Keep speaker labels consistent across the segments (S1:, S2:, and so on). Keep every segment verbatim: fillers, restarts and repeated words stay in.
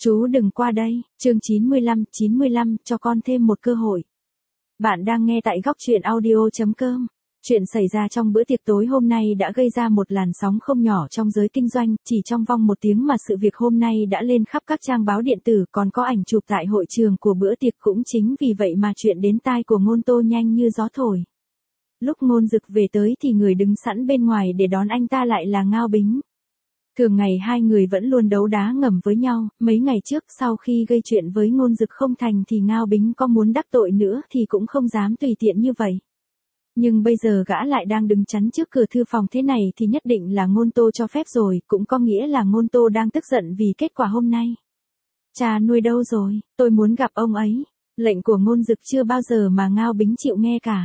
S1: Chú đừng qua đây, chương chín mươi lăm, chín mươi lăm, cho con thêm một cơ hội. Bạn đang nghe tại góc truyện audio chấm com. Chuyện xảy ra trong bữa tiệc tối hôm nay đã gây ra một làn sóng không nhỏ trong giới kinh doanh, chỉ trong vòng một tiếng mà sự việc hôm nay đã lên khắp các trang báo điện tử, còn có ảnh chụp tại hội trường của bữa tiệc, cũng chính vì vậy mà chuyện đến tai của Ngôn Tô nhanh như gió thổi. Lúc Ngôn Dực về tới thì người đứng sẵn bên ngoài để đón anh ta lại là Ngao Bính. Thường ngày hai người vẫn luôn đấu đá ngầm với nhau, mấy ngày trước sau khi gây chuyện với Ngôn Dực không thành thì Ngao Bính có muốn đắc tội nữa thì cũng không dám tùy tiện như vậy. Nhưng bây giờ gã lại đang đứng chắn trước cửa thư phòng thế này thì nhất định là Ngôn Tô cho phép rồi, cũng có nghĩa là Ngôn Tô đang tức giận vì kết quả hôm nay. Cha nuôi đâu rồi, tôi muốn gặp ông ấy. Lệnh của Ngôn Dực chưa bao giờ mà Ngao Bính chịu nghe cả.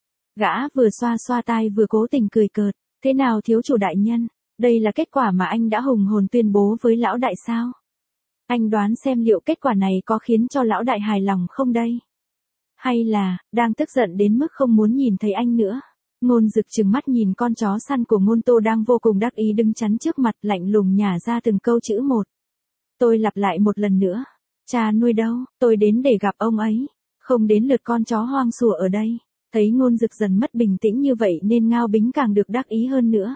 S1: Gã vừa xoa xoa tai vừa cố tình cười cợt, thế nào thiếu chủ đại nhân? Đây là kết quả mà anh đã hùng hồn tuyên bố với lão đại sao? Anh đoán xem liệu kết quả này có khiến cho lão đại hài lòng không đây? Hay là, đang tức giận đến mức không muốn nhìn thấy anh nữa? Ngôn Dực trừng mắt nhìn con chó săn của Ngôn Tô đang vô cùng đắc ý đứng chắn trước mặt, lạnh lùng nhả ra từng câu chữ một. Tôi lặp lại một lần nữa. Cha nuôi đâu, tôi đến để gặp ông ấy. Không đến lượt con chó hoang sủa ở đây. Thấy Ngôn Dực dần mất bình tĩnh như vậy nên Ngao Bính càng được đắc ý hơn nữa.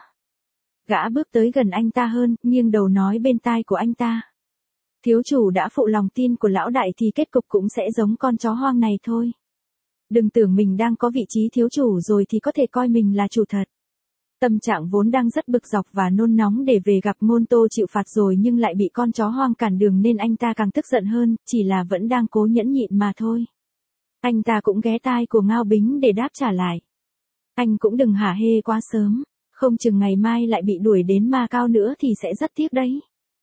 S1: Gã bước tới gần anh ta hơn, nghiêng đầu nói bên tai của anh ta. Thiếu chủ đã phụ lòng tin của lão đại thì kết cục cũng sẽ giống con chó hoang này thôi. Đừng tưởng mình đang có vị trí thiếu chủ rồi thì có thể coi mình là chủ thật. Tâm trạng vốn đang rất bực dọc và nôn nóng để về gặp Ngôn Tô chịu phạt rồi nhưng lại bị con chó hoang cản đường nên anh ta càng tức giận hơn, chỉ là vẫn đang cố nhẫn nhịn mà thôi. Anh ta cũng ghé tai của Ngao Bính để đáp trả lại. Anh cũng đừng hả hê quá sớm. Không chừng ngày mai lại bị đuổi đến Ma Cao nữa thì sẽ rất tiếc đấy.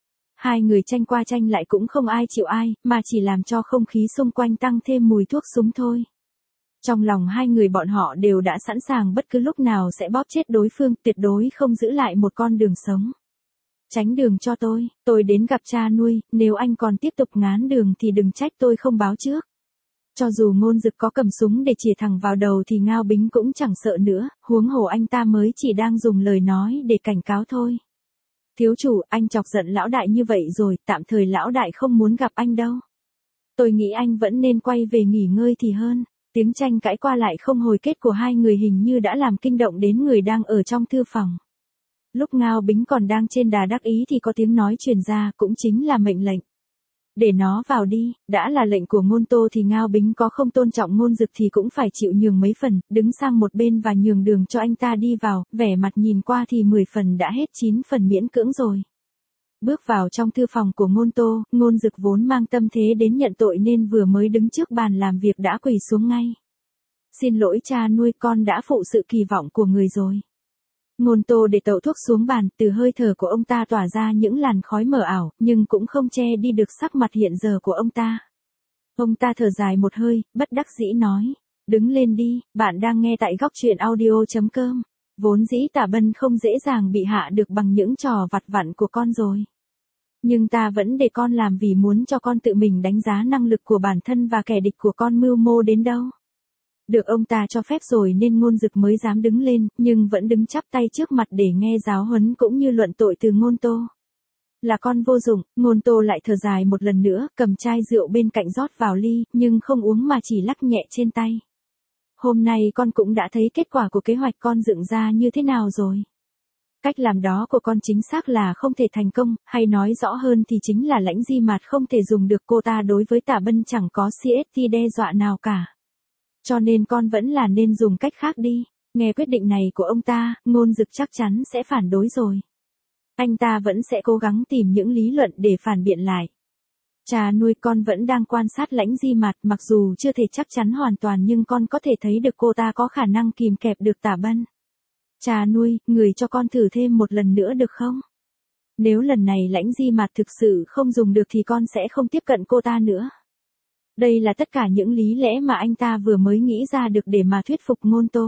S1: Hai người tranh qua tranh lại cũng không ai chịu ai, mà chỉ làm cho không khí xung quanh tăng thêm mùi thuốc súng thôi. Trong lòng hai người bọn họ đều đã sẵn sàng bất cứ lúc nào sẽ bóp chết đối phương, tuyệt đối không giữ lại một con đường sống. Tránh đường cho tôi, tôi đến gặp cha nuôi, nếu anh còn tiếp tục ngán đường thì đừng trách tôi không báo trước. Cho dù Ngôn Dực có cầm súng để chĩa thẳng vào đầu thì Ngao Bính cũng chẳng sợ nữa, huống hồ anh ta mới chỉ đang dùng lời nói để cảnh cáo thôi. Thiếu chủ, anh chọc giận lão đại như vậy rồi, tạm thời lão đại không muốn gặp anh đâu. Tôi nghĩ anh vẫn nên quay về nghỉ ngơi thì hơn. Tiếng tranh cãi qua lại không hồi kết của hai người hình như đã làm kinh động đến người đang ở trong thư phòng. Lúc Ngao Bính còn đang trên đà đắc ý thì có tiếng nói truyền ra, cũng chính là mệnh lệnh. Để nó vào đi, đã là lệnh của Ngôn Tô thì Ngao Bính có không tôn trọng Ngôn Dực thì cũng phải chịu nhường mấy phần, đứng sang một bên và nhường đường cho anh ta đi vào, vẻ mặt nhìn qua thì mười phần đã hết chín phần miễn cưỡng rồi. Bước vào trong thư phòng của Ngôn Tô, Ngôn Dực vốn mang tâm thế đến nhận tội nên vừa mới đứng trước bàn làm việc đã quỳ xuống ngay. Xin lỗi cha nuôi, con đã phụ sự kỳ vọng của người rồi. Ngôn Tô để tẩu thuốc xuống bàn, từ hơi thở của ông ta tỏa ra những làn khói mờ ảo, nhưng cũng không che đi được sắc mặt hiện giờ của ông ta. Ông ta thở dài một hơi, bất đắc dĩ nói, đứng lên đi, bạn đang nghe tại góc truyện audio chấm com. Vốn dĩ Tả Bân không dễ dàng bị hạ được bằng những trò vặt vãnh của con rồi. Nhưng ta vẫn để con làm vì muốn cho con tự mình đánh giá năng lực của bản thân và kẻ địch của con mưu mô đến đâu. Được ông ta cho phép rồi nên Ngôn Dực mới dám đứng lên, nhưng vẫn đứng chắp tay trước mặt để nghe giáo huấn cũng như luận tội từ Ngôn Tô. Là con vô dụng, Ngôn Tô lại thở dài một lần nữa, cầm chai rượu bên cạnh rót vào ly, nhưng không uống mà chỉ lắc nhẹ trên tay. Hôm nay con cũng đã thấy kết quả của kế hoạch con dựng ra như thế nào rồi. Cách làm đó của con chính xác là không thể thành công, hay nói rõ hơn thì chính là Lãnh Di Mạt không thể dùng được, cô ta đối với Tả Bân chẳng có xê ét tê đe dọa nào cả. Cho nên con vẫn là nên dùng cách khác đi. Nghe quyết định này của ông ta, Ngôn Dực chắc chắn sẽ phản đối rồi. Anh ta vẫn sẽ cố gắng tìm những lý luận để phản biện lại. Cha nuôi, con vẫn đang quan sát Lãnh Di Mạt, mặc dù chưa thể chắc chắn hoàn toàn nhưng con có thể thấy được cô ta có khả năng kìm kẹp được Tả Bân. Cha nuôi, người cho con thử thêm một lần nữa được không? Nếu lần này Lãnh Di Mạt thực sự không dùng được thì con sẽ không tiếp cận cô ta nữa. Đây là tất cả những lý lẽ mà anh ta vừa mới nghĩ ra được để mà thuyết phục Ngôn Tô.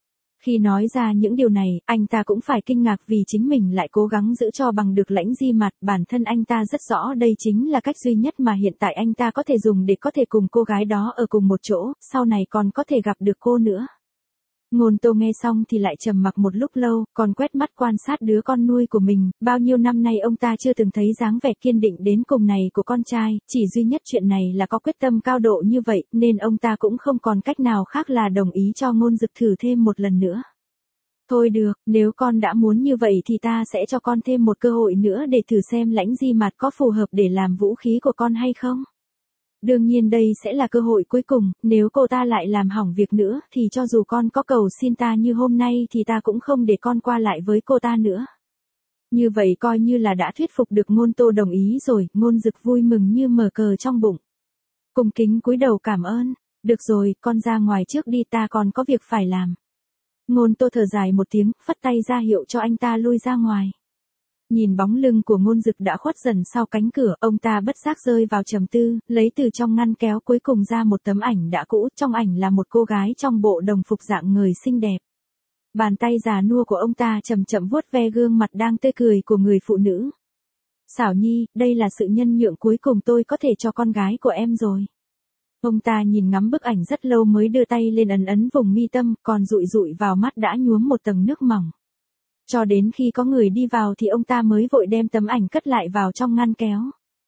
S1: Khi nói ra những điều này, anh ta cũng phải kinh ngạc vì chính mình lại cố gắng giữ cho bằng được Lãnh Di Mạt, bản thân anh ta rất rõ đây chính là cách duy nhất mà hiện tại anh ta có thể dùng để có thể cùng cô gái đó ở cùng một chỗ, sau này còn có thể gặp được cô nữa. Ngôn Tô nghe xong thì lại trầm mặc một lúc lâu, còn quét mắt quan sát đứa con nuôi của mình, bao nhiêu năm nay ông ta chưa từng thấy dáng vẻ kiên định đến cùng này của con trai, chỉ duy nhất chuyện này là có quyết tâm cao độ như vậy, nên ông ta cũng không còn cách nào khác là đồng ý cho Ngôn Dực thử thêm một lần nữa. Thôi được, nếu con đã muốn như vậy thì ta sẽ cho con thêm một cơ hội nữa để thử xem Lãnh Di Mạt có phù hợp để làm vũ khí của con hay không. Đương nhiên đây sẽ là cơ hội cuối cùng, nếu cô ta lại làm hỏng việc nữa thì cho dù con có cầu xin ta như hôm nay thì ta cũng không để con qua lại với cô ta nữa. Như vậy coi như là đã thuyết phục được Ngôn Tô đồng ý rồi, Ngôn Dực vui mừng như mở cờ trong bụng. Cung kính cúi đầu cảm ơn, được rồi, con ra ngoài trước đi, ta còn có việc phải làm. Ngôn Tô thở dài một tiếng, phất tay ra hiệu cho anh ta lui ra ngoài. Nhìn bóng lưng của Ngôn Dực đã khuất dần sau cánh cửa, ông ta bất giác rơi vào trầm tư, lấy từ trong ngăn kéo cuối cùng ra một tấm ảnh đã cũ, trong ảnh là một cô gái trong bộ đồng phục dạng người xinh đẹp. Bàn tay già nua của ông ta chậm chậm vuốt ve gương mặt đang tươi cười của người phụ nữ. Xảo Nhi, đây là sự nhân nhượng cuối cùng tôi có thể cho con gái của em rồi. Ông ta nhìn ngắm bức ảnh rất lâu mới đưa tay lên ấn ấn vùng mi tâm, còn dụi dụi vào mắt đã nhuốm một tầng nước mỏng. Cho đến khi có người đi vào thì ông ta mới vội đem tấm ảnh cất lại vào trong ngăn kéo.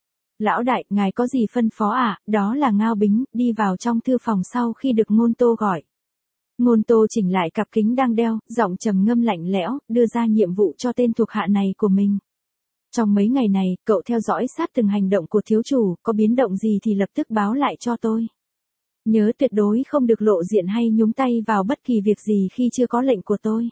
S1: Lão đại, ngài có gì phân phó à, đó là Ngao Bính, đi vào trong thư phòng sau khi được Ngôn Tô gọi. Ngôn Tô chỉnh lại cặp kính đang đeo, giọng trầm ngâm lạnh lẽo, đưa ra nhiệm vụ cho tên thuộc hạ này của mình. Trong mấy ngày này, cậu theo dõi sát từng hành động của thiếu chủ, có biến động gì thì lập tức báo lại cho tôi. Nhớ tuyệt đối không được lộ diện hay nhúng tay vào bất kỳ việc gì khi chưa có lệnh của tôi.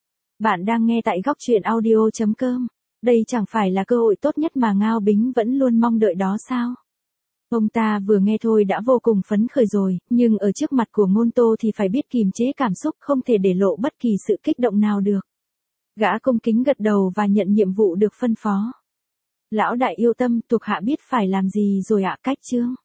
S1: Bạn đang nghe tại góc truyện audio chấm com. Đây chẳng phải là cơ hội tốt nhất mà Ngao Bính vẫn luôn mong đợi đó sao? Ông ta vừa nghe thôi đã vô cùng phấn khởi rồi, nhưng ở trước mặt của Ngôn Tô thì phải biết kìm chế cảm xúc, không thể để lộ bất kỳ sự kích động nào được. Gã cung kính gật đầu và nhận nhiệm vụ được phân phó. Lão đại yêu tâm, thuộc hạ biết phải làm gì rồi ạ. Cách chương.